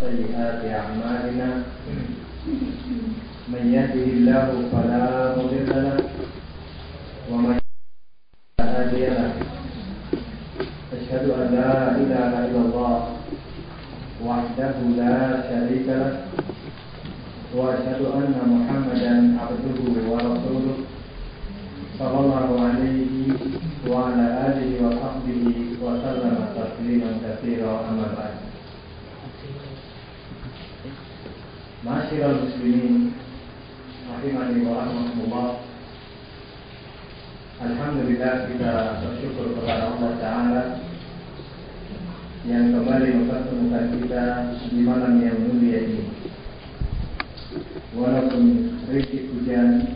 وسيئات أعمالنا من يهده الله فلا مضل له ومن يضلل فلا هادي له أشهد أن لا إله إلا الله وحده لا شريك له وأشهد أن محمدا عبده ورسوله صلى الله عليه وعلى آله وصحبه وسلم تسليما كثيرا أما بعد. Ma'asyiral muslimin rahimani wa rahmatullah. Alhamdulillah, kita bersyukur kepada Allah Ta'ala yang kembali mempertemukan kita di malam yang mulia ini. Walaupun rintik hujan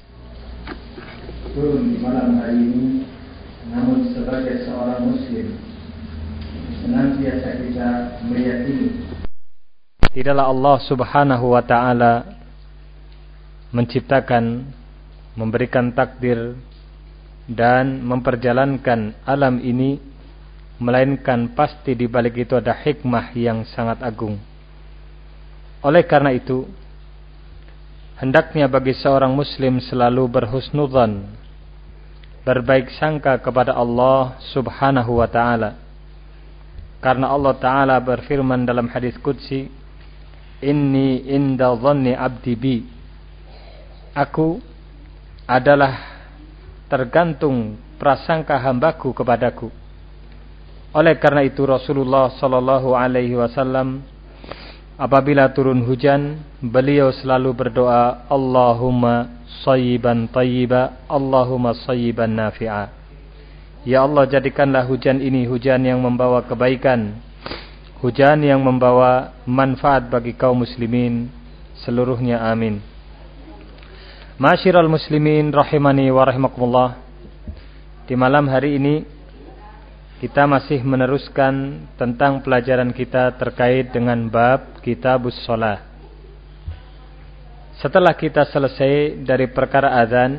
turun di malam hari ini, namun sebagai seorang muslim senantiasa kita meyakini tidaklah Allah Subhanahu wa ta'ala menciptakan, memberikan takdir dan memperjalankan alam ini, melainkan pasti di balik itu ada hikmah yang sangat agung. Oleh karena itu, hendaknya bagi seorang muslim selalu berhusnudzan, berbaik sangka kepada Allah Subhanahu wa ta'ala. Karena Allah Ta'ala berfirman dalam hadis qudsi, Inni inda dhanni abdi bi. Aku adalah tergantung prasangka hambaku kepadaku. Oleh karena itu Rasulullah sallallahu alaihi wasallam apabila turun hujan, beliau selalu berdoa, Allahumma sayyiban tayyiba, Allahumma sayyiban nafi'a. Ya Allah, jadikanlah hujan ini hujan yang membawa kebaikan, hujan yang membawa manfaat bagi kaum muslimin seluruhnya, amin. Ma'asyiral muslimin rahimani wa rahimakumullah. Di malam hari ini kita masih meneruskan tentang pelajaran kita terkait dengan bab Kitabus Shalah. Setelah kita selesai dari perkara azan,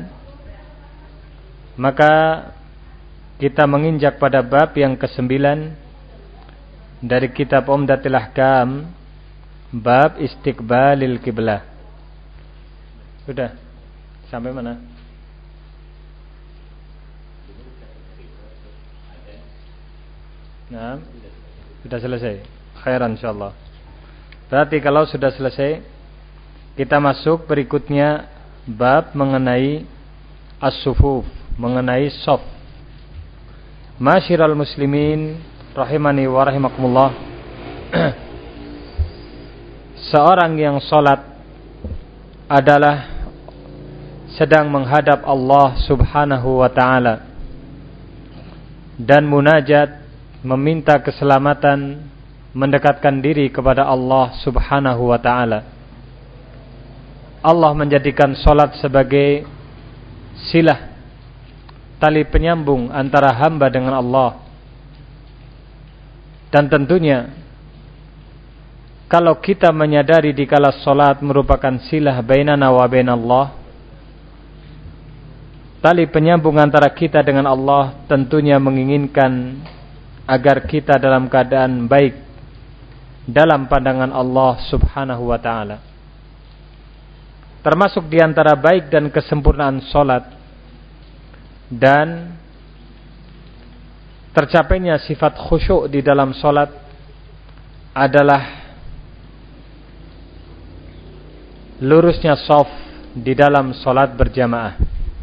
maka kita menginjak pada bab yang ke-9 dari kitab Umdatul Ahkam, bab istiqbalil qiblah. Sudah sampai mana? Nah, sudah selesai. Khairan insyaallah. Berarti kalau sudah selesai, kita masuk berikutnya bab mengenai as-sufuf, mengenai shaf. Masyiral muslimin rahimani wa rahimakumullah. Seorang yang salat adalah sedang menghadap Allah Subhanahu wa ta'ala dan munajat, meminta keselamatan, mendekatkan diri kepada Allah Subhanahu wa ta'ala. Allah menjadikan salat sebagai silah, tali penyambung antara hamba dengan Allah. Dan tentunya kalau kita menyadari dikala salat merupakan silah bainana wa bainallah, tali penyambung antara kita dengan Allah, tentunya menginginkan agar kita dalam keadaan baik dalam pandangan Allah Subhanahu wa ta'ala. Termasuk di antara baik dan kesempurnaan salat dan tercapainya sifat khusyuk di dalam salat adalah lurusnya shaf di dalam salat berjamaah.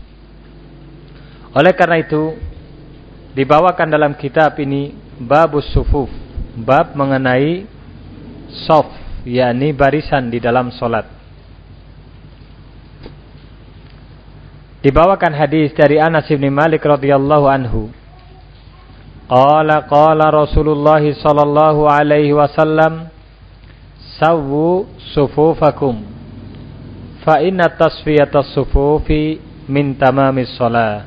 Oleh karena itu dibawakan dalam kitab ini babus sufuf, bab mengenai shaf, yakni barisan di dalam salat. Dibawakan hadis dari Anas bin Malik radhiyallahu anhu. Qala Rasulullah sallallahu alaihi wasallam, sawwu sufufakum fa inna tasfiyatas sufufi min tamamis shalah.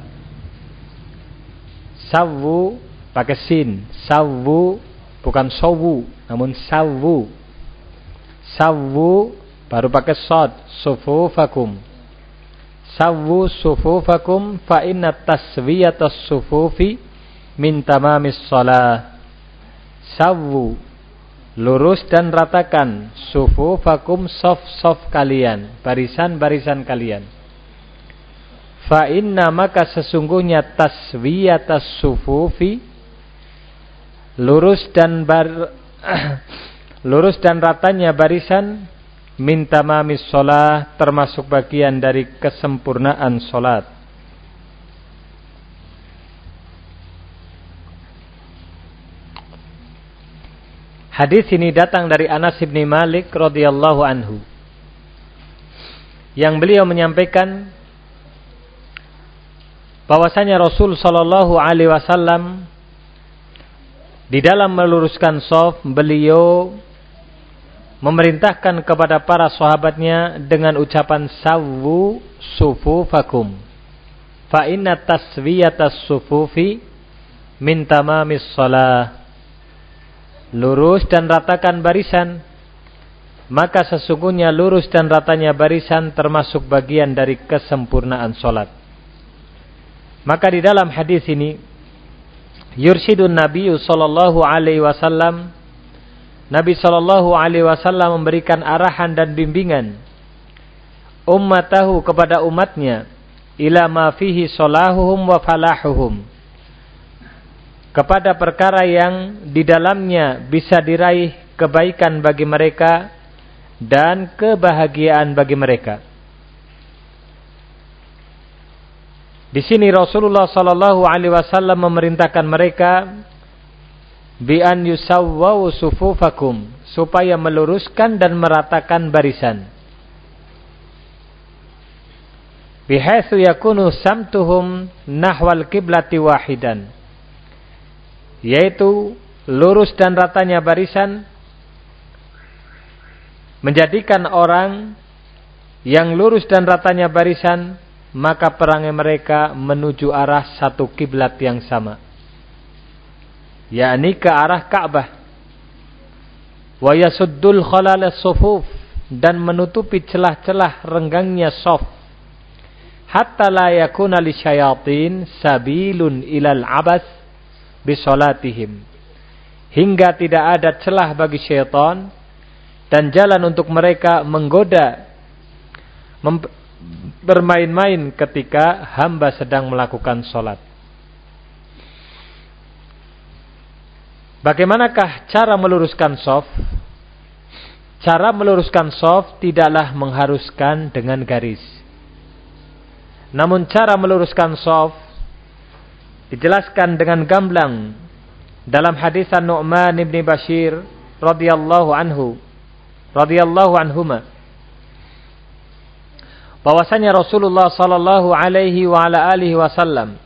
Sawwu pakai sin, sawwu bukan sawu, namun sawwu. Sawwu baru pakai shad, sufufakum. Sawwu sufufakum fa inna taswiyatas sufufi min tamamis shalah. Sawwu, lurus dan ratakan sufufakum, saf-saf kalian, barisan-barisan kalian. Fa inna, maka sesungguhnya taswiyatas sufufi, lurus dan ratanya barisan, min tamamis shalah, termasuk bagian dari kesempurnaan salat. Hadis ini datang dari Anas bin Malik radhiyallahu anhu, yang beliau menyampaikan bahwasanya Rasul sallallahu alaihi wasallam di dalam meluruskan shaf, beliau memerintahkan kepada para sahabatnya dengan ucapan sawwu sufufakum fa inna taswiyatas sufufi min tamamis shalah. Lurus dan ratakan barisan, maka sesungguhnya lurus dan ratanya barisan termasuk bagian dari kesempurnaan salat. Maka di dalam hadis ini yursyidun Nabi sallallahu alaihi wasallam, Nabi sallallahu alaihi wasallam memberikan arahan dan bimbingan ummatahu, kepada umatnya, ila ma fihi salahuhum wa falahuhum, kepada perkara yang di dalamnya bisa diraih kebaikan bagi mereka dan kebahagiaan bagi mereka. Di sini Rasulullah sallallahu alaihi wasallam memerintahkan mereka bi an yusawwu sufufakum, supaya meluruskan dan meratakan barisan. Bihaitsu yakunu samtuhum nahwal qiblati wahidan, yaitu lurus dan ratanya barisan menjadikan orang yang lurus dan ratanya barisan, maka perangai mereka menuju arah satu kiblat yang sama, yakni ke arah Ka'bah. Wa yasuddul khalal as-sufuf, dan menutupi celah-celah renggangnya shaf, hatta la yakuna lisyayatin sabilun ilal abas bisolatihim, hingga tidak ada celah bagi syaitan dan jalan untuk mereka menggoda, bermain-main ketika hamba sedang melakukan solat. Bagaimanakah cara meluruskan shaf? Cara meluruskan shaf tidaklah mengharuskan dengan garis, namun cara meluruskan shaf dijelaskan dengan gamblang dalam hadis An-Nu'man bin Bashir radhiyallahu anhuma, bahwasanya Rasulullah sallallahu alaihi wa ala alihi wasallam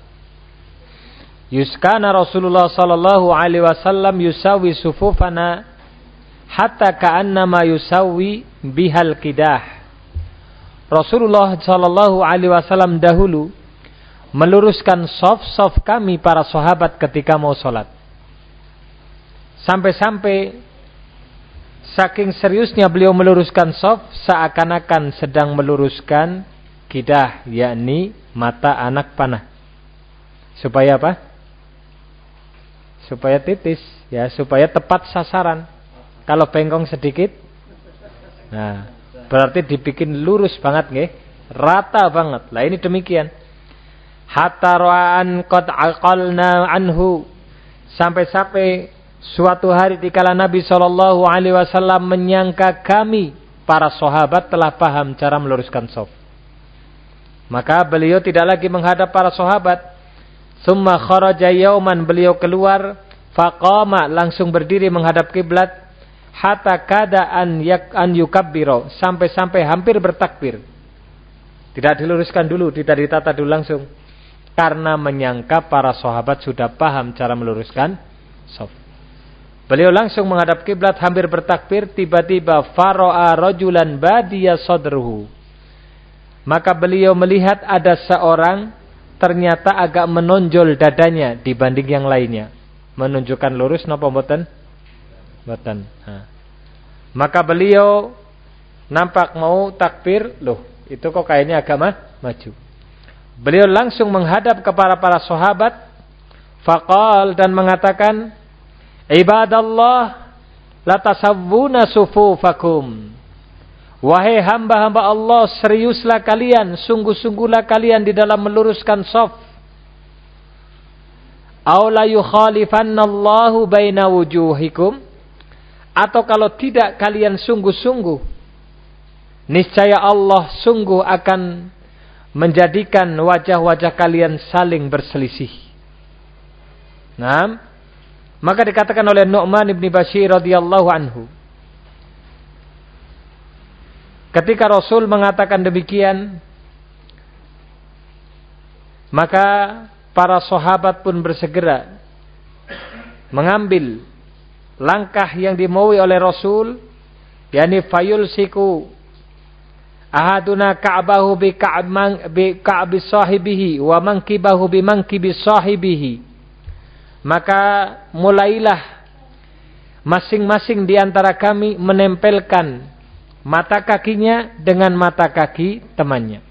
Rasulullah sallallahu alaihi wasallam yusawi sufufana hatta ka'annama yusawi bihal qidah. Rasulullah sallallahu alaihi wasallam dahulu meluruskan shaf-shaf kami para sahabat ketika mau sholat. Sampai-sampai saking seriusnya beliau meluruskan shaf, seakan-akan sedang meluruskan qidah, yakni mata anak panah. Supaya apa? Supaya titis, ya, supaya tepat sasaran. Kalau bengkong sedikit, nah, berarti dibikin lurus banget, nggih, rata banget. Lah ini demikian. Hatta ra'an qad aqalna anhu, sampai-sampai suatu hari dikala Nabi sallallahu alaihi wasallam menyangka kami para sahabat telah paham cara meluruskan shaf, maka beliau tidak lagi menghadap para sahabat. Summa kharaja yauman, beliau keluar, faqama, langsung berdiri menghadap kiblat, hatta kada an yukabbiro, sampai-sampai hampir bertakbir. Tidak diluruskan dulu, tidak ditata dulu langsung, karena menyangka para sahabat sudah paham cara meluruskan shaf. Beliau langsung menghadap kiblat, hampir bertakbir, tiba-tiba fara'a rajulan badiya sadruhu, maka beliau melihat ada seorang ternyata agak menonjol dadanya dibanding yang lainnya. Menunjukkan lurus napa mboten? Mboten. Maka beliau nampak mau takbir, loh, itu kok kayaknya agak maju. Beliau langsung menghadap kepada para sahabat, faqal, dan mengatakan, ibadallah, la tasawwuna sufufakum. Wahai hamba-hamba Allah, seriuslah kalian, sungguh-sungguhlah kalian di dalam meluruskan shaf. Aw la yukhalifannallahu baina wujuhikum, atau kalau tidak kalian sungguh-sungguh, niscaya Allah sungguh akan menjadikan wajah-wajah kalian saling berselisih. Nah, maka dikatakan oleh Nu'man ibn Bashir radhiyallahu anhu, ketika Rasul mengatakan demikian, maka para sahabat pun bersegera mengambil langkah yang dimaui oleh Rasul, yakni fayulsiku ahaduna ka'bahu bi ka'bi sahibihi wa mankibahu bi mankibi sahibihi. Maka mulailah masing-masing di antara kami menempelkan mata kakinya dengan mata kaki temannya,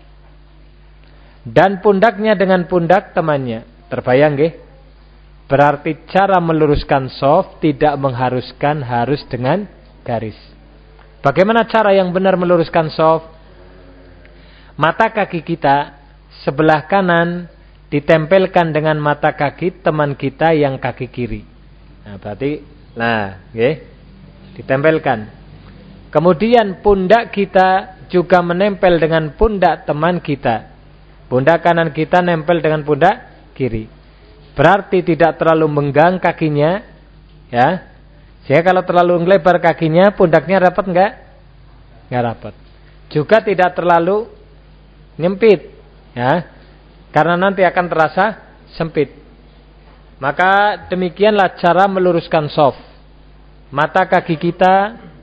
dan pundaknya dengan pundak temannya. Terbayang nggih? Berarti cara meluruskan shaf tidak mengharuskan harus dengan garis. Bagaimana cara yang benar meluruskan shaf? Mata kaki kita sebelah kanan ditempelkan dengan mata kaki teman kita yang kaki kiri. Nah, berarti nggih, ditempelkan. Kemudian pundak kita juga menempel dengan pundak teman kita. Pundak kanan kita nempel dengan pundak kiri. Berarti tidak terlalu menggang kakinya, ya. Sehingga kalau terlalu lebar kakinya, pundaknya rapat enggak? Enggak rapat. Juga tidak terlalu nyempit, ya. Karena nanti akan terasa sempit. Maka demikianlah cara meluruskan shaf. Mata kaki kita,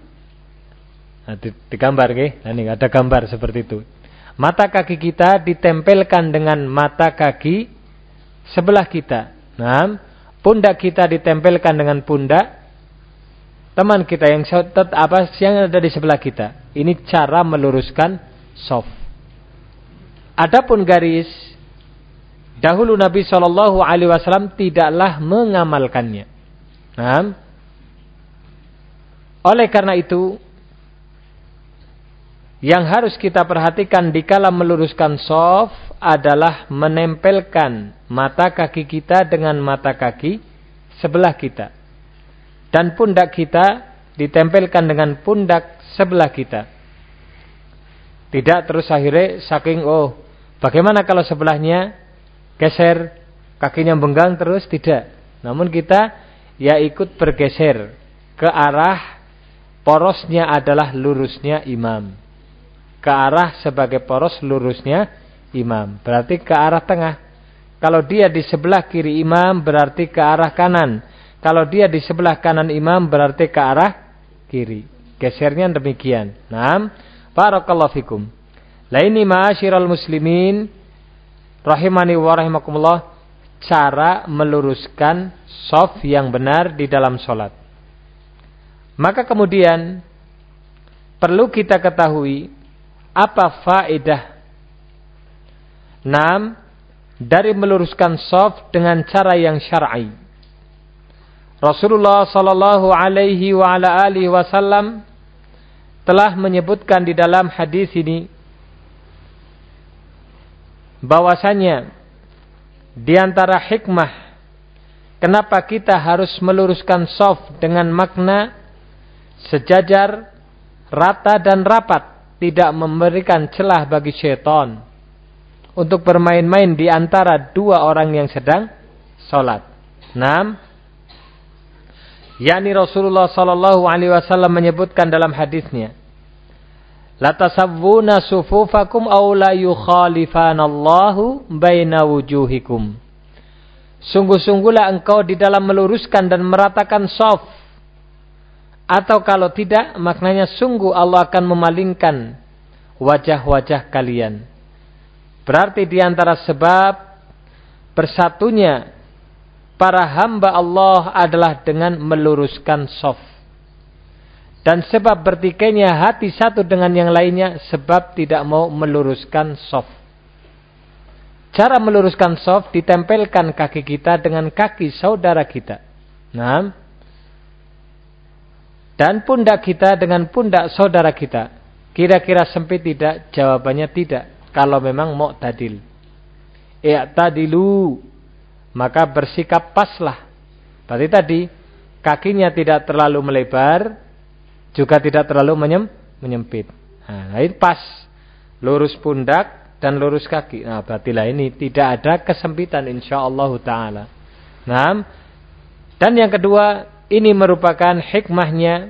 digambar nggih. Nah, ini ada gambar seperti itu. Mata kaki kita ditempelkan dengan mata kaki sebelah kita. Nah, pundak kita ditempelkan dengan pundak teman kita yang ada di sebelah kita. Ini cara meluruskan shaf. Adapun garis, dahulu Nabi SAW tidaklah mengamalkannya. Nah, oleh karena itu, yang harus kita perhatikan dikala meluruskan shaf adalah menempelkan mata kaki kita dengan mata kaki sebelah kita, dan pundak kita ditempelkan dengan pundak sebelah kita. Tidak terus akhirnya saking bagaimana kalau sebelahnya geser, kakinya benggang terus, tidak. Namun kita ya ikut bergeser ke arah porosnya adalah lurusnya imam. Ke arah sebagai poros lurusnya imam. Berarti ke arah tengah. Kalau dia di sebelah kiri imam berarti ke arah kanan. Kalau dia di sebelah kanan imam berarti ke arah kiri. Gesernya demikian. Naam. Barakallahu fikum. Lah ini ma'asyiral muslimin rahimani wa rahimakumullah, cara meluruskan shaf yang benar di dalam salat. Maka kemudian perlu kita ketahui apa faedah dari meluruskan shaf dengan cara yang syar'i. Rasulullah sallallahu alaihi wa ala alihi wasallam telah menyebutkan di dalam hadis ini bahwasanya di antara hikmah kenapa kita harus meluruskan shaf dengan makna sejajar, rata dan rapat, tidak memberikan celah bagi syaitan untuk bermain-main di antara dua orang yang sedang salat. Yakni Rasulullah sallallahu alaihi wasallam menyebutkan dalam hadisnya, la tasawwuna sufufakum aw la yukhalifanallahu baina wujuhikum. Sungguh-sungguhlah engkau di dalam meluruskan dan meratakan shaf, atau kalau tidak maknanya sungguh Allah akan memalingkan wajah-wajah kalian. Berarti di antara sebab bersatunya para hamba Allah adalah dengan meluruskan shaf. Dan sebab bertikainya hati satu dengan yang lainnya sebab tidak mau meluruskan shaf. Cara meluruskan shaf, ditempelkan kaki kita dengan kaki saudara kita. dan pundak kita dengan pundak saudara kita. Kira-kira sempit tidak? Jawabannya tidak. Kalau memang mu'tadil. I'tadilu, maka bersikap paslah. Berarti tadi kakinya tidak terlalu melebar, juga tidak terlalu menyempit. Nah, ini pas. Lurus pundak dan lurus kaki. Nah, berartilah ini tidak ada kesempitan insyaallah taala. Nah, dan yang kedua, ini merupakan hikmahnya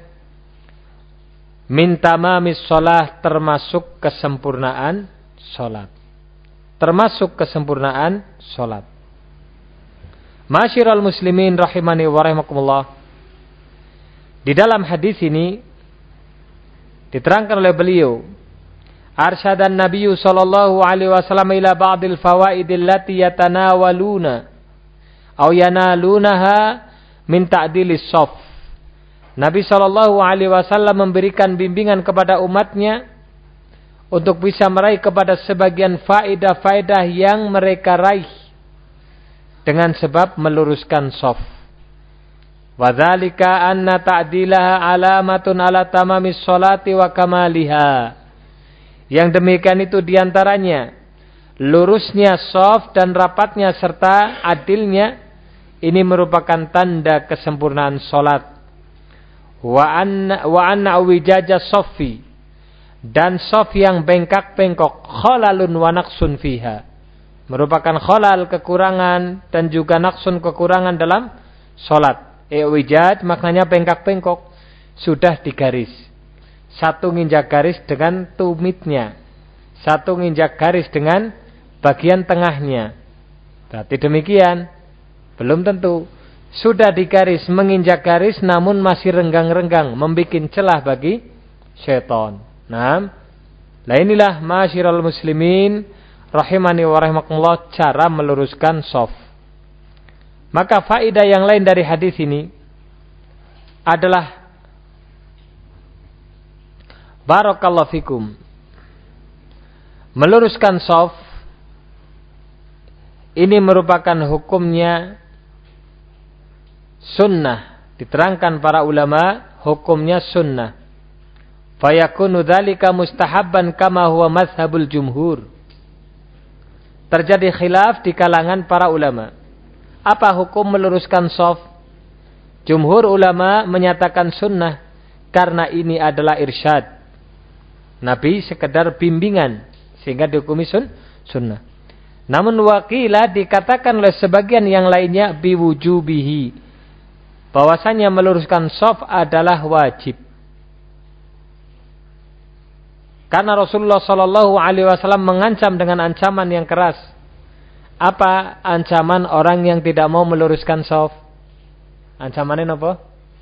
min tamamis shalah, termasuk kesempurnaan salat. Termasuk kesempurnaan salat. Masyiral muslimin rahimani wa rahimakumullah. Di dalam hadis ini diterangkan oleh beliau, arsyadan nabiyyu sallallahu alaihi wasallam ila ba'dil fawaidil lati yatanawaluna aw yanalunaha min ta'dilis shaf. Nabi sallallahu alaihi wasallam memberikan bimbingan kepada umatnya untuk bisa meraih kepada sebagian faedah-faedah yang mereka raih dengan sebab meluruskan shaf. Wa dzalika anna ta'dilaha alamatun ala tamamis sholati wa kamaliha. Yang demikian itu diantaranya lurusnya shaf dan rapatnya serta adilnya, ini merupakan tanda kesempurnaan salat. Wa anna wijaja shaffi, dan shaf yang bengkak-bengkok, khalalun wa naqsun fiha, merupakan khalal, kekurangan, dan juga naqsun, kekurangan dalam salat. Wijaj maknanya bengkak-bengkok, sudah digaris. Satu nginjak garis dengan tumitnya, satu nginjak garis dengan bagian tengahnya. Berarti demikian. Belum tentu. Sudah digaris, menginjak garis, namun masih renggang-renggang, membuat celah bagi syaitan. Nah, inilah masyiral muslimin rahimani wa rahimakumullah, cara meluruskan shaf. Maka faedah yang lain dari hadis ini adalah barakallahu fikum, meluruskan shaf ini merupakan hukumnya sunnah. Diterangkan para ulama, hukumnya sunnah. Fayakunu dzalika mustahabban kama huwa mazhabul jumhur. Terjadi khilaf di kalangan para ulama. Apa hukum meluruskan shaf? Jumhur ulama menyatakan sunnah karena ini adalah irsyad. Nabi sekedar bimbingan sehingga dihukumi sunnah. Namun waqilah, dikatakan oleh sebagian yang lainnya, biwujubihi, bahwasanya meluruskan shaf adalah wajib. Karena Rasulullah sallallahu alaihi wasallam mengancam dengan ancaman yang keras. Apa ancaman orang yang tidak mau meluruskan shaf? Ancamannya apa?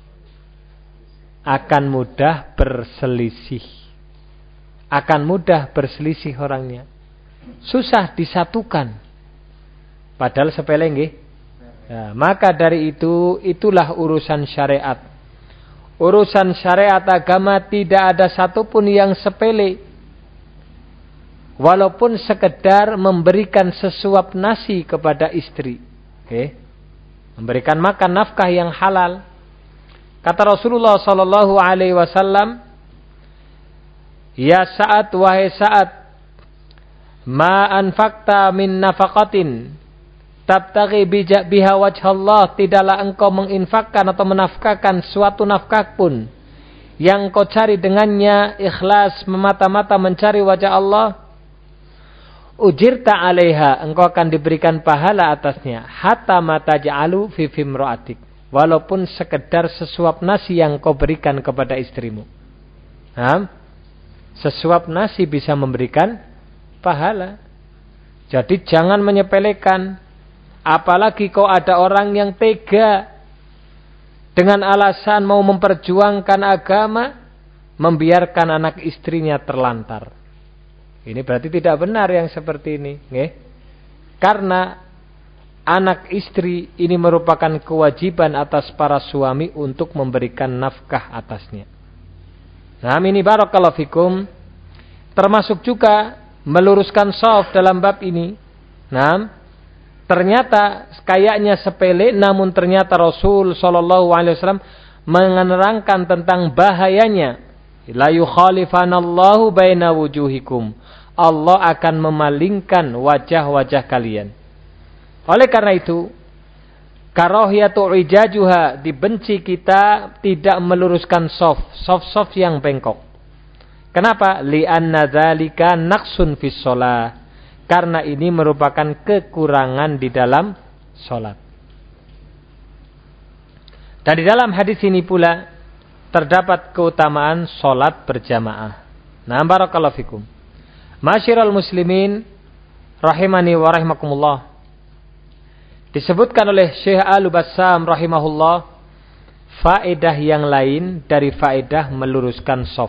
Akan mudah berselisih. Akan mudah berselisih orangnya. Susah disatukan. Padahal sepele nggih. Ya, maka dari itu, itulah urusan syariat. Urusan syariat agama tidak ada satupun yang sepele. Walaupun sekedar memberikan sesuap nasi kepada istri. Memberikan makan nafkah yang halal. Kata Rasulullah sallallahu alaihi wasallam, ya Sa'ad, wahai Sa'ad, ma anfaqta min nafaqatin tabtaghi biha wajhallah, tidaklah engkau menginfakkan atau menafkahkan suatu nafkah pun yang kau cari dengannya ikhlas, memata-mata mencari wajah Allah, ujirta alaiha, engkau akan diberikan pahala atasnya, hatta ma taj'alu fi fimra'atik, walaupun sekedar sesuap nasi yang kau berikan kepada istrimu. Sesuap nasi bisa memberikan pahala. Jadi jangan menyepelekan. Apalagi kau ada orang yang tega dengan alasan mau memperjuangkan agama, membiarkan anak istrinya terlantar. Ini berarti tidak benar yang seperti ini, karena anak istri ini merupakan kewajiban atas para suami untuk memberikan nafkah atasnya. Nah, ini barakallahu fikum, termasuk juga meluruskan shaf dalam bab ini. Nah, ternyata kayaknya sepele, namun ternyata Rasul sallallahu alaihi wasallam menerangkan tentang bahayanya. La yukhalifanallahu baina wujuhikum. Allah akan memalingkan wajah-wajah kalian. Oleh karena itu, karahiyatu ijajuha, dibenci kita tidak meluruskan soft yang bengkok. Kenapa? Li'anna dzalika naqsun fis shalah. Karena ini merupakan kekurangan di dalam salat. Dan di dalam hadis ini pula terdapat keutamaan salat berjamaah. Nah, barakallahu fikum. Masyiral muslimin rahimani wa rahimakumullah. Disebutkan oleh Syekh Al-Bassam rahimahullah faedah yang lain dari faedah meluruskan shaf.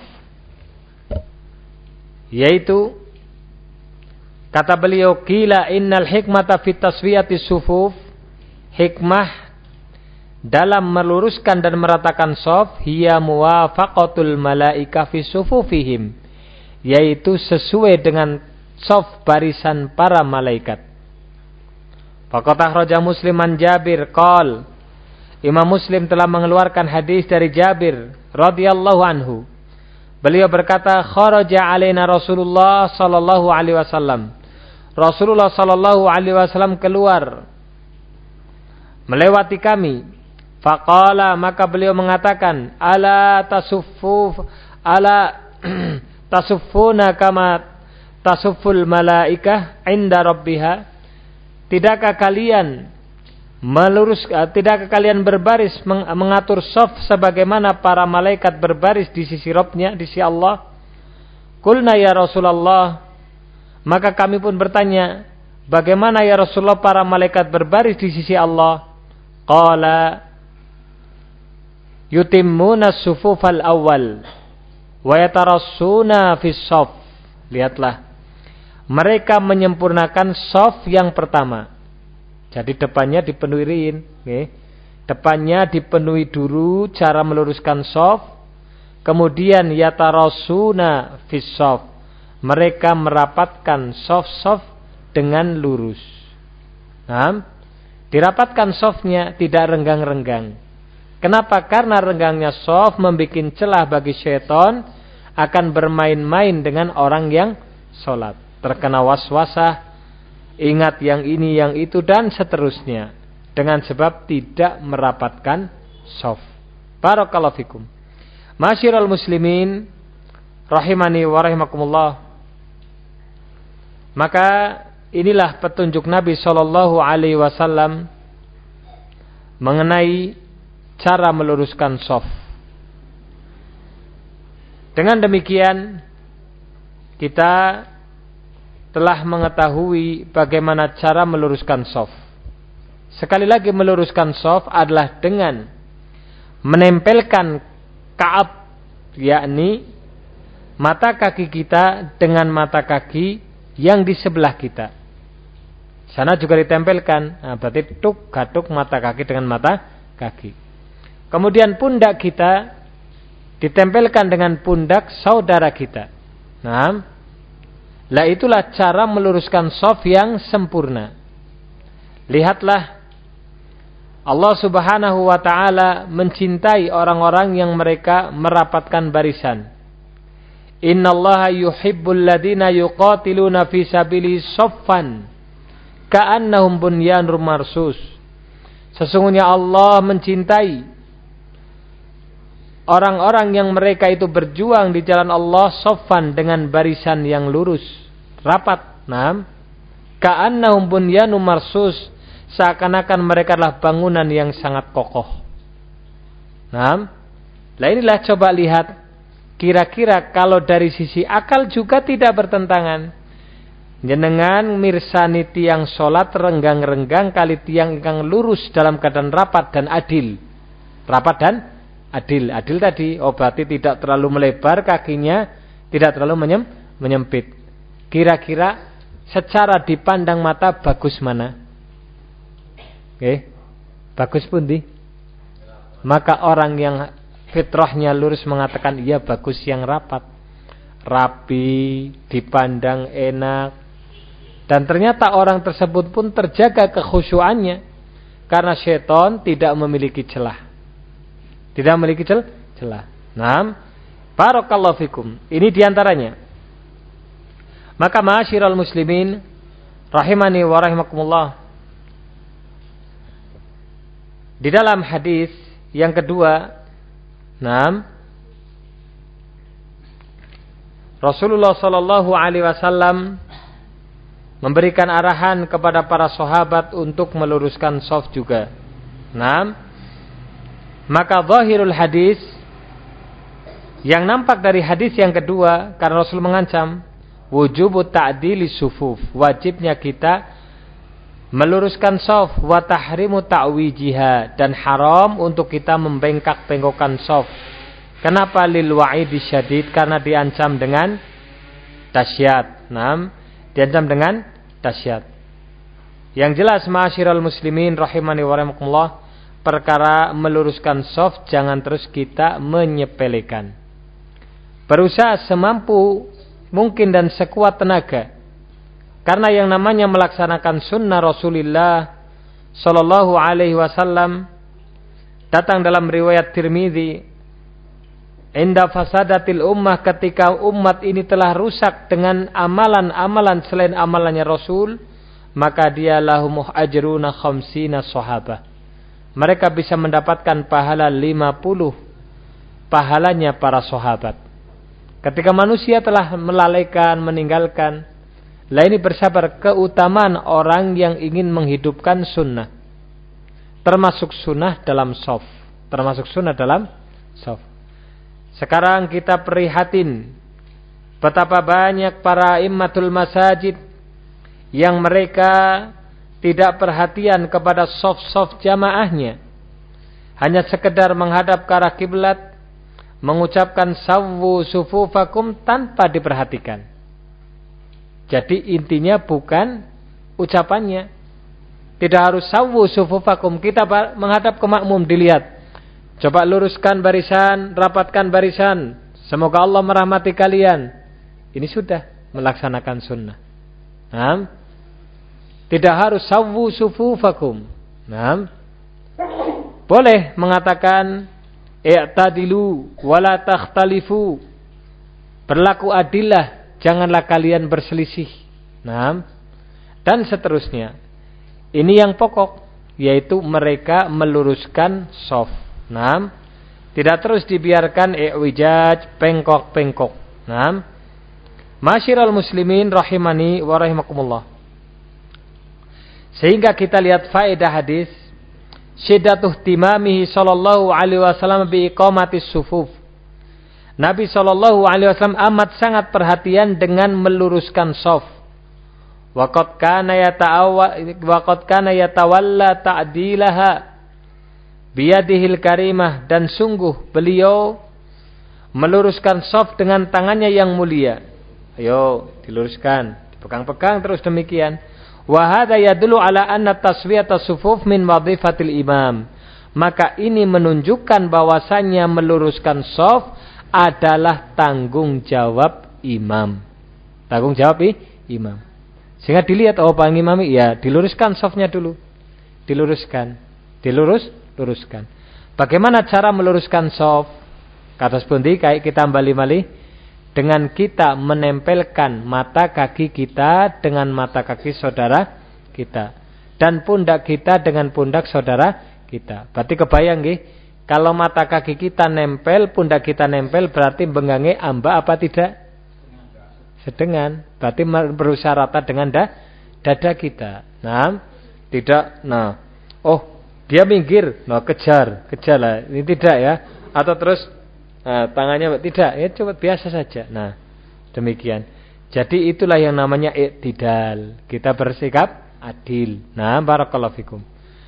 Yaitu kata beliau, qila innal hikmata fit taswiyati sufuf, hikmah dalam meluruskan dan meratakan shaf hiya muwafaqatul malaika fi sufufihim, yaitu sesuai dengan shaf barisan para malaikat. Faqatah raja Musliman Jabir qol, Imam Muslim telah mengeluarkan hadis dari Jabir radhiyallahu anhu. Beliau berkata, kharaja alaina Rasulullah sallallahu alaihi wasallam. Rasulullah sallallahu alaihi wasallam keluar melewati kami. Faqala, maka beliau mengatakan, ala tasuffuna kama tasufful malaikah inda rabbiha. Tidakkah kalian berbaris mengatur shaf sebagaimana para malaikat berbaris di sisi Rabbnya, di sisi Allah? Qulna ya Rasulullah, maka kami pun bertanya, bagaimana ya Rasulullah para malaikat berbaris di sisi Allah? Qala yutimmuna sufufal awal wa yatarassuna fis shaf. Lihatlah, mereka menyempurnakan shaf yang pertama. Jadi depannya dipenuhi, depannya dipenuhi dulu cara meluruskan shaf. Kemudian yatarassuna fis shaf, mereka merapatkan shaf dengan lurus. Nah, dirapatkan shafnya, tidak renggang-renggang. Kenapa? Karena renggangnya shaf membuat celah bagi syaitan akan bermain-main dengan orang yang sholat. Terkena waswasah, ingat yang ini, yang itu, dan seterusnya. Dengan sebab tidak merapatkan shaf. Barakallahu fikum. Masyiral muslimin rahimani wa rahimakumullah. Maka inilah petunjuk Nabi sallallahu alaihi wasallam mengenai cara meluruskan shaf. Dengan demikian kita telah mengetahui bagaimana cara meluruskan shaf. Sekali lagi, meluruskan shaf adalah dengan menempelkan ka'ab, yakni mata kaki kita dengan mata kaki yang di sebelah kita. Sana juga ditempelkan. Nah, berarti gaduk mata kaki dengan mata kaki. Kemudian pundak kita ditempelkan dengan pundak saudara kita. Nah, lah itulah cara meluruskan shaf yang sempurna. Lihatlah, Allah subhanahu wa ta'ala mencintai orang-orang yang mereka merapatkan barisan. Innallaha yuhibbul ladina yuqatiluna fi sabili shaffan ka'annahum bunyanun marsus. Sesungguhnya Allah mencintai orang-orang yang mereka itu berjuang di jalan Allah shaffan dengan barisan yang lurus, rapat. Nah, ka'annahum bunyanun marsus, seakan-akan mereka adalah bangunan yang sangat kokoh. Nah, inilah, coba lihat, kira-kira kalau dari sisi akal juga tidak bertentangan. Jenengan mirsani tiang sholat renggang-renggang kali tiang ingkang lurus dalam keadaan rapat dan adil. Rapat dan adil. Adil tadi, berarti tidak terlalu melebar kakinya, tidak terlalu menyempit. Kira-kira secara dipandang mata bagus mana? Bagus pundi? Maka orang yang fitrahnya lurus mengatakan iya, bagus yang rapat, rapi, dipandang enak. Dan ternyata orang tersebut pun terjaga kekhusyuannya, karena syaitan tidak memiliki celah. Tidak memiliki celah. Naam. Barakallahu fikum. Ini diantaranya. Maka ma'asyiral muslimin rahimani wa rahimakumullah. Di dalam hadis yang kedua, Rasulullah sallallahu alaihi wasallam memberikan arahan kepada para sahabat untuk meluruskan shaf juga. Maka zahirul hadis, yang nampak dari hadis yang kedua, karena Rasul mengancam wujubut ta'dili sufuf, wajibnya kita meluruskan shaf, wa tahrimu ta'wijiha, dan haram untuk kita membengkak-bengkokkan shaf. Kenapa? Lil wa'idi syadid, karena diancam dengan dahsyat. Diancam dengan dahsyat. Yang jelas ma'asyiral muslimin rahimani wa rahimakumullah, perkara meluruskan shaf jangan terus kita menyepelekan. Berusaha semampu mungkin dan sekuat tenaga. Karena yang namanya melaksanakan sunnah Rasulullah sallallahu alaihi wasallam datang dalam riwayat Tirmidzi, inda fasadatil ummah, ketika umat ini telah rusak dengan amalan-amalan selain amalannya Rasul, maka dia lahum ajruna khamsina sahabah. Mereka bisa mendapatkan pahala 50 pahalanya para sahabat. Ketika manusia telah melalaikan, meninggalkan, lah ini bersabar keutamaan orang yang ingin menghidupkan sunnah. Termasuk sunnah dalam shaf. Sekarang kita prihatin betapa banyak para immatul masajid yang mereka tidak perhatian kepada shaf-shaf jamaahnya. Hanya sekedar menghadap ke arah kiblat, mengucapkan sawwu sufufakum tanpa diperhatikan. Jadi intinya bukan ucapannya. Tidak harus sawwu sufufakum. Kita menghadap ke makmum, dilihat. Coba luruskan barisan, rapatkan barisan. Semoga Allah merahmati kalian. Ini sudah melaksanakan sunnah. Tidak harus sawwu sufufakum. Boleh mengatakan i'tadilu wala takhtalifu. Berlaku adillah, janganlah kalian berselisih. Dan seterusnya. Ini yang pokok, yaitu mereka meluruskan shaf. Tidak terus dibiarkan i'wijaj, pengkok-pengkok. Masyiral muslimin rahimani wa rahimakumullah. Sehingga kita lihat faedah hadis, syiddatuh timamihi sallallahu alaihi wasallam bi iqamatis sufuf. Nabi sallallahu alaihi wasallam amat sangat perhatian dengan meluruskan shaf. Waqad kana yatawalla ta'dilaha biyadihil karimah, dan sungguh beliau meluruskan shaf dengan tangannya yang mulia. Ayo diluruskan, dipegang-pegang terus demikian. Wa hadza yadullu ala anna taswiyata sufuf min wadhifatil imam. Maka ini menunjukkan bahwasannya meluruskan shaf adalah tanggung jawab imam. Tanggung jawab imam. Sehingga dilihat, oh Pak Imam, ya diluruskan shafnya dulu. Diluruskan. Luruskan. Bagaimana cara meluruskan shaf? Kata sepundi kayak kita bali-mali dengan kita menempelkan mata kaki kita dengan mata kaki saudara kita dan pundak kita dengan pundak saudara kita. Berarti kebayang nggih, kalau mata kaki kita nempel, pundak kita nempel, berarti benggange amba apa tidak? Sedengan. Berarti berusaha rata dengan dada kita. Tidak. Oh, dia minggir, kejar lah. Ini tidak ya. Atau terus tangannya tidak, ya coba biasa saja. Demikian. Jadi itulah yang namanya i'tidal. Kita bersikap adil. Barakallahu fikum.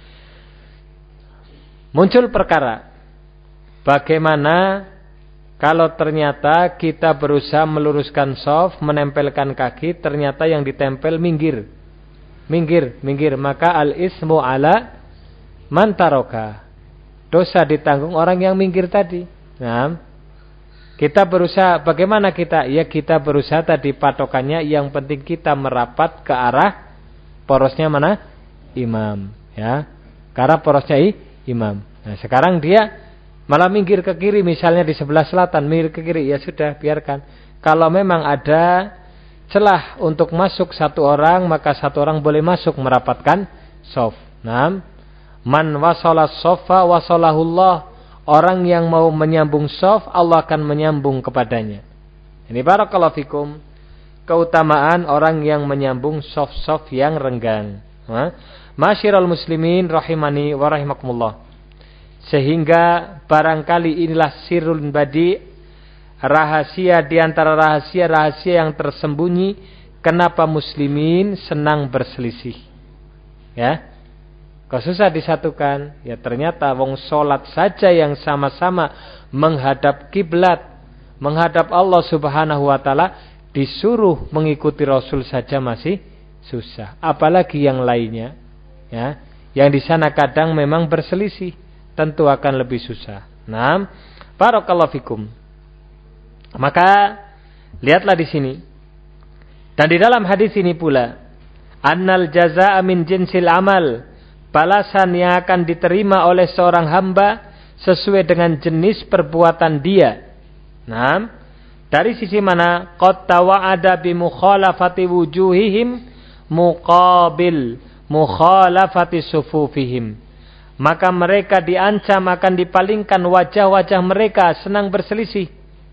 Muncul perkara, bagaimana kalau ternyata kita berusaha meluruskan shaf, menempelkan kaki, ternyata yang ditempel minggir, maka al-ismu ala man taroka. Dosa ditanggung orang yang minggir tadi. Kita berusaha, bagaimana kita? Ya kita berusaha tadi patokannya, yang penting kita merapat ke arah porosnya mana? Imam. Ya, ke arah porosnya imam. Sekarang dia Malah minggir ke kiri, misalnya di sebelah selatan, minggir ke kiri, ya sudah, biarkan. Kalau memang ada celah untuk masuk satu orang, maka satu orang boleh masuk merapatkan shaf. Nah, man wasala shaffa wasalahullah. Orang yang mau menyambung shaf, Allah akan menyambung kepadanya. Ini barakallahu fikum. Keutamaan orang yang menyambung shaf-shaf yang renggang. Masyiral muslimin rahimani wa rahimakumullah. Sehingga barangkali inilah sirrul badi, rahasia di antara rahasia-rahasia yang tersembunyi kenapa muslimin senang berselisih. Ya. Kok susah disatukan? Ya ternyata wong salat saja yang sama-sama menghadap kiblat, menghadap Allah Subhanahu wa taala, disuruh mengikuti Rasul saja masih susah. Apalagi yang lainnya, ya. Yang di sana kadang memang berselisih, tentu akan lebih susah. Nah, barakallahu fikum. Maka lihatlah di sini. Dan di dalam hadis ini pula, annal jazaa'a min jinsil amal. Balasan yang akan diterima oleh seorang hamba sesuai dengan jenis perbuatan dia. Nah, dari sisi mana? Qad tawa'ada bi mukhalafati wujuhihim muqabil mukhalafati sufufihim. Maka mereka diancam akan dipalingkan wajah-wajah mereka senang berselisih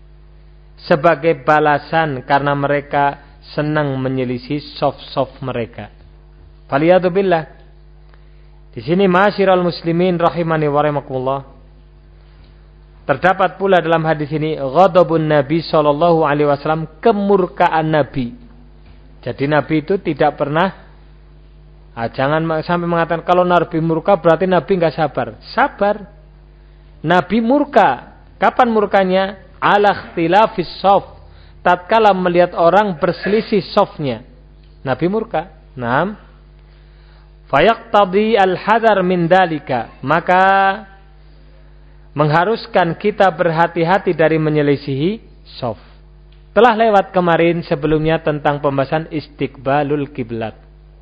sebagai balasan karena mereka senang menyelisih shaf-shaf mereka. Faliyadzubillah. Di sini masyiral muslimin rahimani wa rahimakumullah. Terdapat pula dalam hadis ini ghadabun Nabi sallallahu alaihi wasallam, kemurkaan Nabi. Jadi Nabi itu tidak pernah jangan sampai mengatakan kalau Nabi murka berarti Nabi enggak sabar. Sabar. Nabi murka. Kapan murkanya? Ala ikhtilafis shaf. Tatkala melihat orang berselisih shafnya. Nabi murka. Naam. Fayaqtadi al-hadar min dalika. Maka mengharuskan kita berhati-hati dari menyelisihi shaf. Telah lewat kemarin sebelumnya tentang pembahasan istiqbalul kiblat.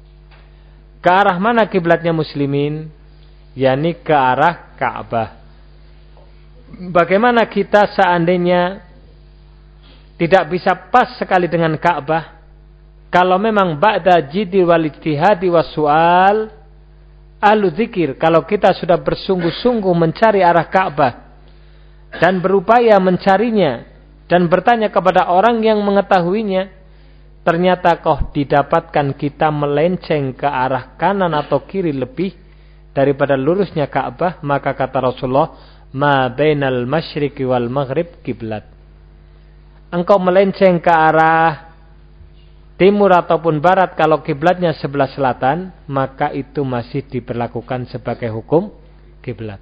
Ke arah mana kiblatnya muslimin? yakni ke arah Ka'bah. Bagaimana kita seandainya tidak bisa pas sekali dengan Ka'bah? Kalau memang ba'da jiddi wal ijtihadi was su'al ahlu dzikir, kalau kita sudah bersungguh-sungguh mencari arah Ka'bah dan berupaya mencarinya dan bertanya kepada orang yang mengetahuinya, ternyata kok didapatkan kita melenceng ke arah kanan atau kiri lebih daripada lurusnya Ka'bah, maka kata Rasulullah, ma bainal masyriqi wal maghrib kiblat. Engkau melenceng ke arah timur ataupun barat, kalau kiblatnya sebelah selatan, maka itu masih diberlakukan sebagai hukum kiblat.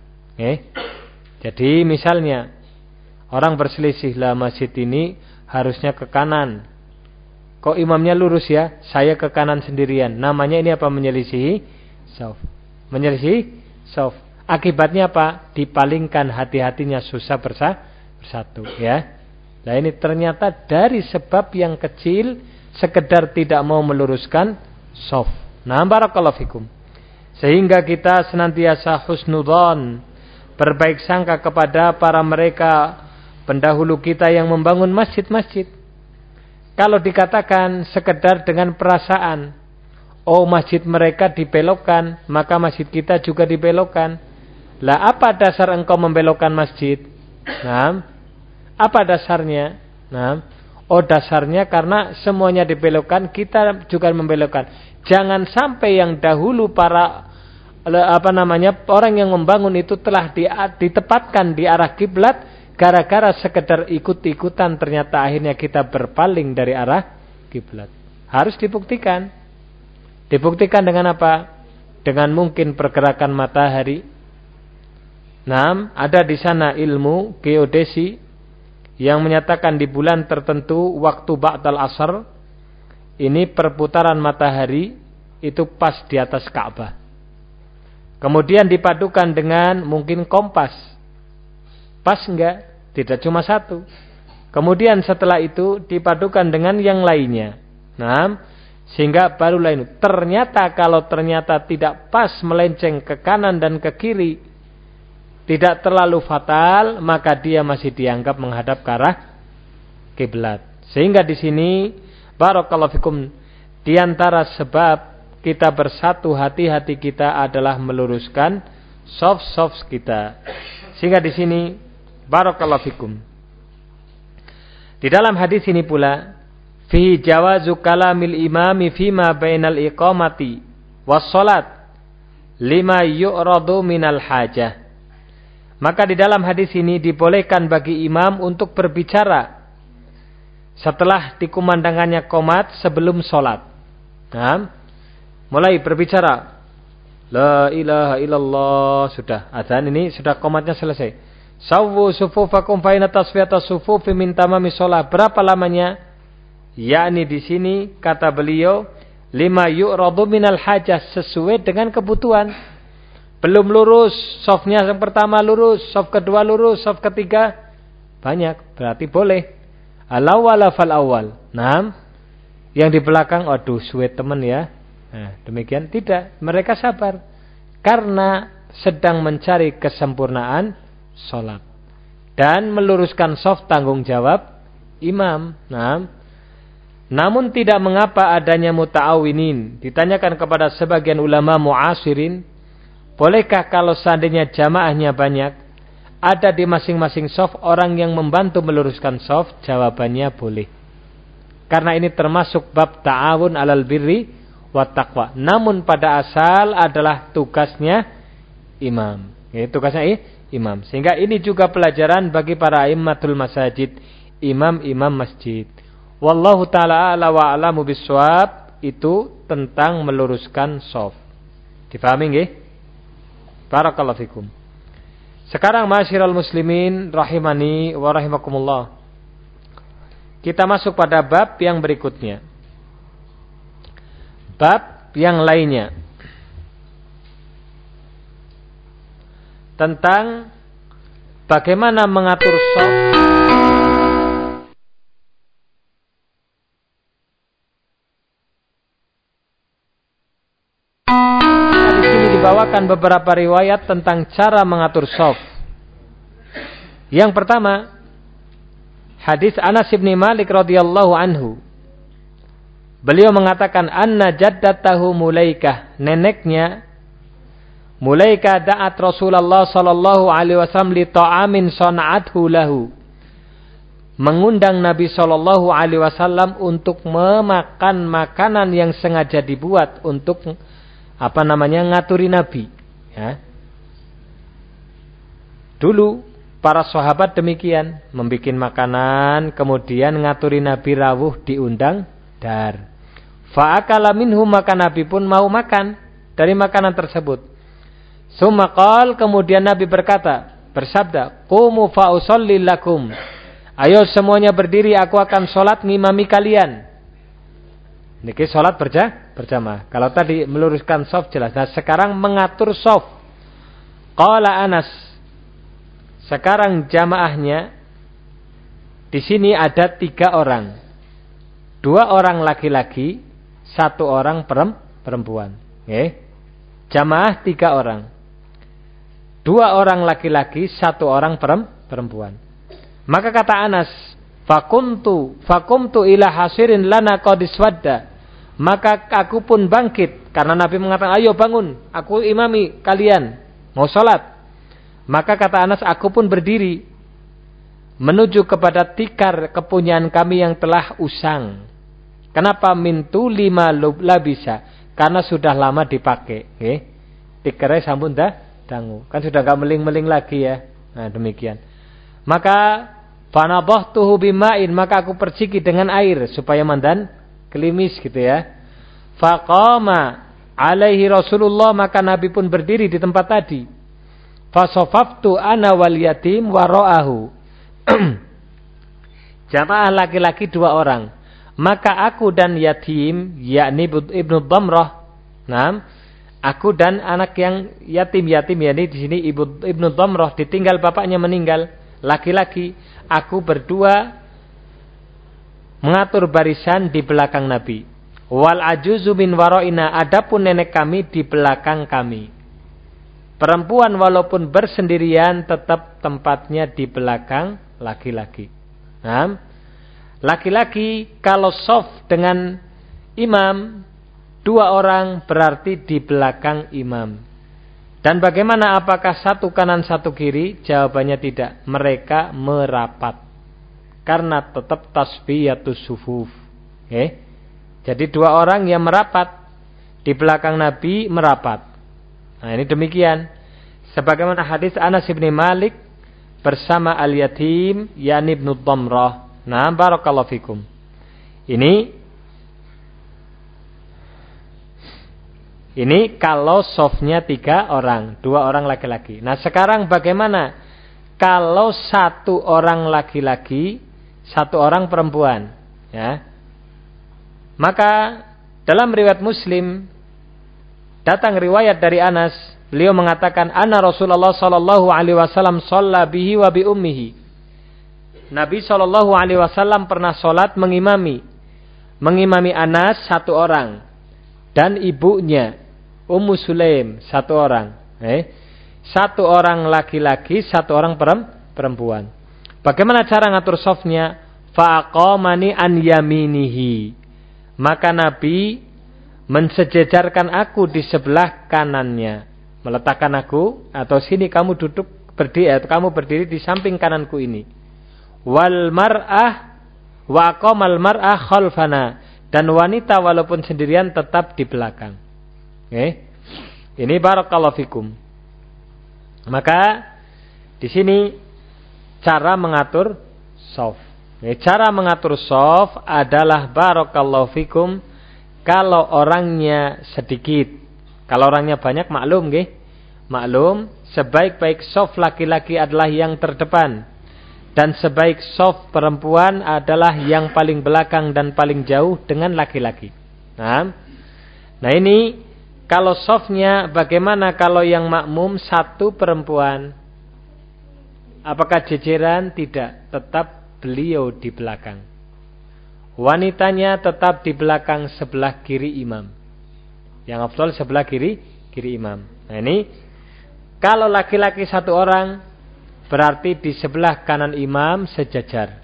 Jadi misalnya orang berselisih, lah masjid ini harusnya ke kanan. Kok imamnya lurus ya? Saya ke kanan sendirian. Namanya ini apa? Menyelisihi shaf. Menyelisihi shaf. Akibatnya apa? Dipalingkan hati-hatinya, susah bersatu, ya. Nah ini ternyata dari sebab yang kecil, sekedar tidak mau meluruskan shaf. Nah, barakallahu fikum. Sehingga kita senantiasa husnudzon, berbaik sangka kepada para mereka pendahulu kita yang membangun masjid-masjid. Kalau dikatakan sekedar dengan perasaan, oh masjid mereka dibelokkan, maka masjid kita juga dibelokkan. Lah apa dasar engkau membelokkan masjid? Nah, apa dasarnya? Nah, oh dasarnya karena semuanya dibelokkan, kita juga membelokkan. Jangan sampai yang dahulu para orang yang membangun itu telah ditempatkan di arah kiblat, gara-gara sekedar ikut-ikutan ternyata akhirnya kita berpaling dari arah kiblat. Harus dibuktikan. Dibuktikan dengan apa? Dengan mungkin pergerakan matahari. Nah, ada di sana ilmu geodesi yang menyatakan di bulan tertentu waktu ba'dal asar ini perputaran matahari itu pas di atas Ka'bah. Kemudian dipadukan dengan mungkin kompas. Pas enggak? Tidak cuma satu. Kemudian setelah itu dipadukan dengan yang lainnya. Nah, sehingga barulah ini. Ternyata kalau ternyata tidak pas melenceng ke kanan dan ke kiri, tidak terlalu fatal, maka dia masih dianggap menghadap ke arah kiblat. Sehingga di sini barakallahu fikum, di antara sebab kita bersatu hati kita adalah meluruskan soft kita. Sehingga di sini barakallahu fikum, di dalam hadis ini pula fi jawazu kalamil imami fima bainal iqamati was salat lima yu'radu minal hajah. Maka di dalam hadis ini dibolehkan bagi imam untuk berbicara setelah dikumandangkannya qomat sebelum sholat. Nah, mulai berbicara, la ilaha illallah, sudah adzan ini sudah qomatnya selesai. Sawwu sufufakum fa inna tasfiyatas sufufi min tamami sholat. Berapa lamanya? Yakni di sini kata beliau lima yu'radu minal hajah, sesuai dengan kebutuhan. Belum lurus, softnya yang pertama lurus, soft kedua lurus, soft ketiga banyak, berarti boleh. Al-awwal fal awal. Nah, yang di belakang, aduh sweet teman ya. Nah, demikian tidak, mereka sabar karena sedang mencari kesempurnaan sholat dan meluruskan soft tanggung jawab imam. Nah, namun tidak mengapa adanya muta'awinin. Ditanyakan kepada sebagian ulama mu'asirin, bolehkah kalau seandainya jamaahnya banyak, ada di masing-masing shaf orang yang membantu meluruskan shaf? Jawabannya boleh. Karena ini termasuk bab ta'awun alal birri wa taqwa. Namun pada asal adalah tugasnya imam. Ya, tugasnya imam. Sehingga ini juga pelajaran bagi para immatul masajid, imam-imam masjid. Wallahu ta'ala a'la wa a'lamu bissawab. Itu tentang meluruskan shaf. Difahami nggih? Barakallahu fikum. Sekarang ma'asyiral muslimin rahimani wa rahimakumullah, kita masuk pada bab yang berikutnya. Bab yang lainnya tentang bagaimana mengatur shaf bawakan beberapa riwayat tentang cara mengatur shaf. Yang pertama, hadis Anas bin Malik radhiyallahu anhu. Beliau mengatakan anna jaddatahu Mulaikah, neneknya Mulaikah da'at Rasulullah sallallahu alaihi wasallam li ta'amin sana'athu lahu. Mengundang Nabi sallallahu alaihi wasallam untuk memakan makanan yang sengaja dibuat untuk ngaturi Nabi ya. Dulu para sahabat demikian, membikin makanan kemudian ngaturi Nabi rawuh diundang dar. Fa'akala minhum, maka Nabi pun mau makan dari makanan tersebut. Summa qala, kemudian Nabi berkata, bersabda, qumu fa usolli lakum. Ayo semuanya berdiri, aku akan sholat ngimami kalian. Niki sholat berjamaah. Kalau tadi meluruskan shaf jelas. Nah, sekarang mengatur shaf. Qala Anas, sekarang jamaahnya di sini ada 3 orang. 2 orang laki-laki, 1 orang perempuan. Jamaah 3 orang. 2 orang laki-laki, 1 orang perempuan. Maka kata Anas, fakumtu ila hasirin lana qad iswadda. Maka aku pun bangkit, karena Nabi mengatakan, ayo bangun, aku imami kalian, mau sholat. Maka kata Anas, aku pun berdiri, menuju kepada tikar kepunyaan kami yang telah usang. Kenapa? Mintu 5 labisa, karena sudah lama dipakai. Tikarnya sampun dangu, kan sudah gak meling-meling lagi ya. Nah demikian. Maka fanadhahtuhu bima'in, maka aku perciki dengan air, supaya mandan kelimis gitu ya. Faqama alaihi Rasulullah, maka Nabi pun berdiri di tempat tadi. Fasofaftu ana wal yatim wara'ahu. Jamaah laki-laki 2 orang. Maka aku dan yatim, yakni Ibnu Dhamrah. Nah, aku dan anak yang yatim yakni di sini Ibnu Dhamrah, ditinggal bapaknya meninggal, laki-laki. Aku berdua mengatur barisan di belakang Nabi. Wal ajuzu min waraina, adapun nenek kami di belakang kami. Perempuan walaupun bersendirian tetap tempatnya di belakang laki-laki. Nah, laki-laki kalau shaf dengan imam 2 orang berarti di belakang imam. Dan bagaimana, apakah satu kanan satu kiri? Jawabannya tidak. Mereka merapat. Karena tetap tasbiyatus sufuf. Okay? Jadi 2 orang yang merapat di belakang Nabi merapat. Nah, ini demikian. Sebagaimana hadis Anas bin Malik bersama al-yatim yani ibnu Damrah. Nah, barakallahu fikum. Ini kalau softnya 3 orang, 2 orang laki-laki. Nah, sekarang bagaimana kalau 1 orang laki-laki, 1 orang perempuan? Ya. Maka dalam riwayat Muslim datang riwayat dari Anas, beliau mengatakan, "Anna Rasulullah sallallahu alaihi wasallam shalla bihi wa bi ummihi." Nabi sallallahu alaihi wasallam pernah salat mengimami Anas 1 orang dan ibunya Ummu Sulaim 1 orang. 1 orang laki-laki, 1 orang perempuan. Bagaimana cara ngatur shafnya? Fa'aqamani an yaminihi. Maka Nabi mensejajarkan aku di sebelah kanannya. Meletakkan aku, atau sini kamu duduk berdiri, atau kamu berdiri di samping kananku ini. Wal mar'ah wa aqamal mar'ah khalfana. Dan wanita walaupun sendirian tetap di belakang. Ini barakallahu fikum. Maka di sini cara mengatur shaf. Cara mengatur shaf adalah barakallahu fikum kalau orangnya sedikit. Kalau orangnya banyak maklum nggih. Maklum, sebaik-baik shaf laki-laki adalah yang terdepan dan sebaik shaf perempuan adalah yang paling belakang dan paling jauh dengan laki-laki. Nah ini kalau shafnya bagaimana kalau yang makmum 1 perempuan? Apakah jejeran? Tidak, tetap beliau di belakang. Wanitanya tetap di belakang sebelah kiri imam. Yang afdal sebelah kiri imam. Nah ini kalau laki-laki 1 orang berarti di sebelah kanan imam sejajar.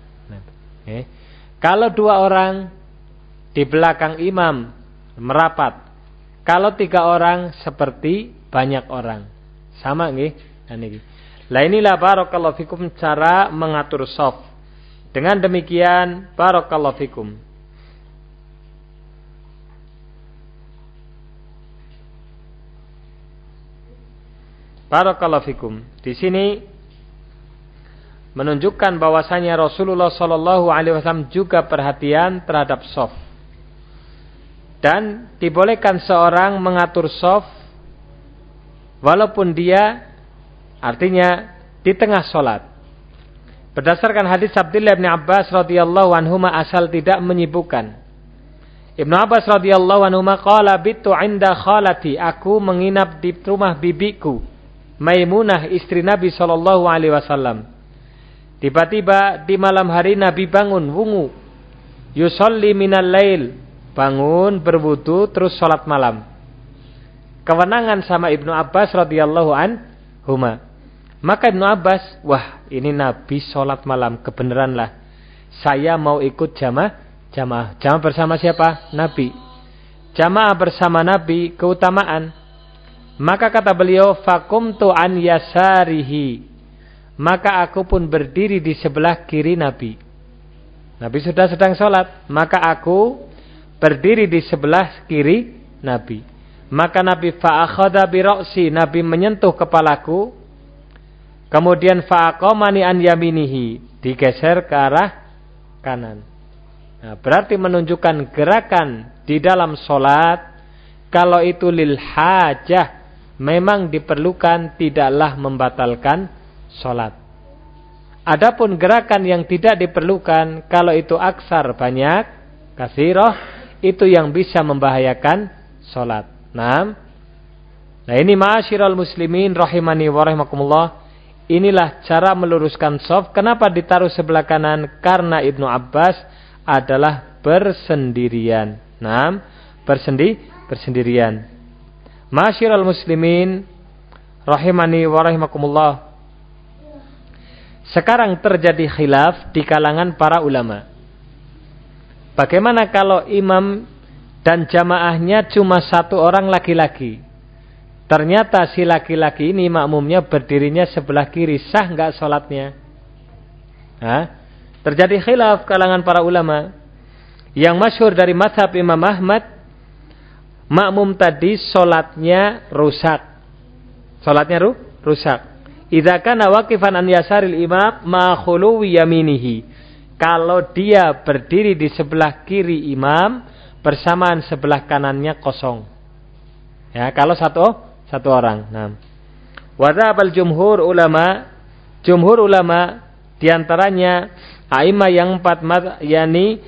Kalau 2 orang di belakang imam merapat. Kalau 3 orang seperti banyak orang. Sama nggih? Lah inilah barakallahu fikum cara mengatur shaf. Dengan demikian barakallahu fikum. Barakallahu fikum. Di sini menunjukkan bahwasanya Rasulullah sallallahu alaihi wasallam juga perhatian terhadap shaf. Dan dibolehkan seorang mengatur shaf walaupun dia artinya di tengah salat. Berdasarkan hadis Abdullah bin Abbas radhiyallahu anhuma asal tidak menyibukkan. Ibnu Abbas radhiyallahu anhuma qala bitu 'inda khalati, aku menginap di rumah bibiku Maimunah istri Nabi sallallahu alaihi wasallam. Tiba-tiba di malam hari Nabi bangun wungu. Yusolli minal lail, bangun berwudu terus salat malam. Kewenangan sama Ibnu Abbas radhiyallahu anhuma. Maka Ibnu Abbas, wah ini Nabi salat malam, kebenaran lah. Saya mau ikut jamaah. Jamaah bersama siapa? Nabi. Jamaah bersama Nabi keutamaan. Maka kata beliau, fakumtu an yasarihi. Maka aku pun berdiri di sebelah kiri Nabi. Nabi sudah sedang sholat. Maka aku berdiri di sebelah kiri Nabi. Maka Nabi fa'akhadha biroksi. Nabi menyentuh kepalaku. Kemudian fa'aqamani an yaminihi. Digeser ke arah kanan. Nah, berarti menunjukkan gerakan di dalam sholat. Kalau itu lil hajah. Memang diperlukan, tidaklah membatalkan sholat. Adapun gerakan yang tidak diperlukan, kalau itu aksar banyak, katsiroh, itu yang bisa membahayakan sholat. Nah ini ma'asyiral muslimin rahimani wa rahimakumullah. Inilah cara meluruskan shaf. Kenapa ditaruh sebelah kanan? Karena Ibnu Abbas adalah bersendirian. Bersendirian. Ma'asyiral muslimin rahimani wa rahimakumullah, sekarang terjadi khilaf di kalangan para ulama. Bagaimana kalau imam dan jamaahnya cuma satu orang laki-laki? Ternyata si laki-laki ini makmumnya berdirinya sebelah kiri, sah enggak sholatnya? Terjadi khilaf kalangan para ulama. Yang masyhur dari mazhab Imam Ahmad, makmum tadi sholatnya rusak. Sholatnya rusak. Idza kana waqifan an yasaril imam ma khuluwi yaminihi. Kalau dia berdiri di sebelah kiri imam bersamaan sebelah kanannya kosong. Ya, kalau satu orang. Nah. Wa dzhabal jumhur ulama diantaranya a'immah yang 4 yakni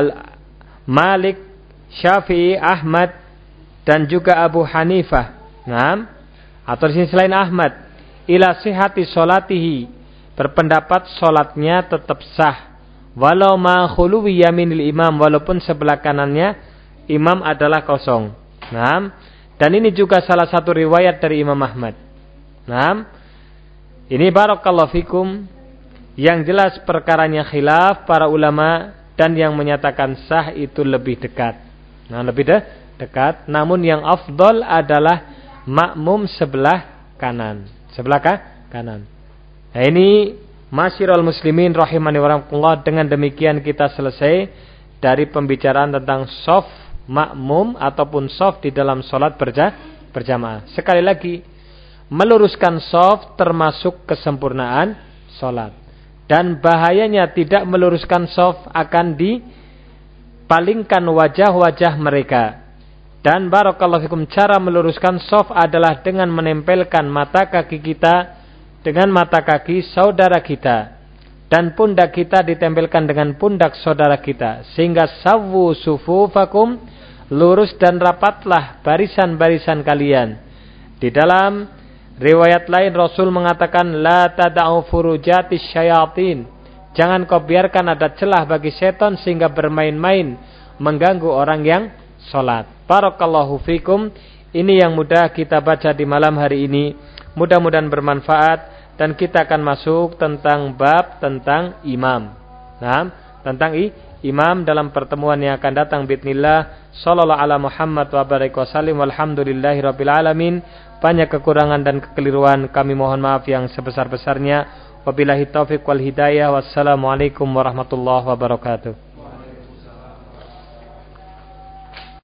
Malik, Syafi'i, Ahmad dan juga Abu Hanifah. Nah, atau selain Ahmad, ila sihhati sholatihi, berpendapat sholatnya tetap sah walau ma khuluwi yaminil imam, walaupun sebelah kanannya imam adalah kosong. Nah, dan ini juga salah satu riwayat dari Imam Ahmad. Nah, ini barakallahu fikum, yang jelas perkaranya khilaf para ulama, dan yang menyatakan sah itu lebih dekat. Nah, lebih dekat. Namun yang afdol adalah makmum sebelah kanan. Sebelah kanan. Nah, ini masyiral muslimin rahimani wa rahimakumullah. Dengan demikian kita selesai dari pembicaraan tentang shaf makmum ataupun shaf di dalam sholat berjamaah. Sekali lagi, meluruskan shaf termasuk kesempurnaan sholat. Dan bahayanya tidak meluruskan shaf akan dipalingkan wajah-wajah mereka. Dan barakallahu fikum, cara meluruskan shaf adalah dengan menempelkan mata kaki kita dengan mata kaki saudara kita, dan pundak kita ditempelkan dengan pundak saudara kita, sehingga sawwu sufufakum, lurus dan rapatlah barisan-barisan kalian. Di dalam riwayat lain Rasul mengatakan, la tada'u furujatis syayatin, jangan kau biarkan ada celah bagi setan sehingga bermain-main mengganggu orang yang sholat. Barakallahu fikum. Ini yang mudah kita baca di malam hari ini, mudah-mudahan bermanfaat, dan kita akan masuk tentang bab tentang imam. Nah, tentang imam dalam pertemuan yang akan datang bismillah. Sallallahu ala Muhammad wa barik wa sallim, walhamdulillahi rabbil alamin. Banyak kekurangan dan kekeliruan kami mohon maaf yang sebesar-besarnya. Wabillahi taufiq wal hidayah. Wassalamualaikum warahmatullahi wabarakatuh.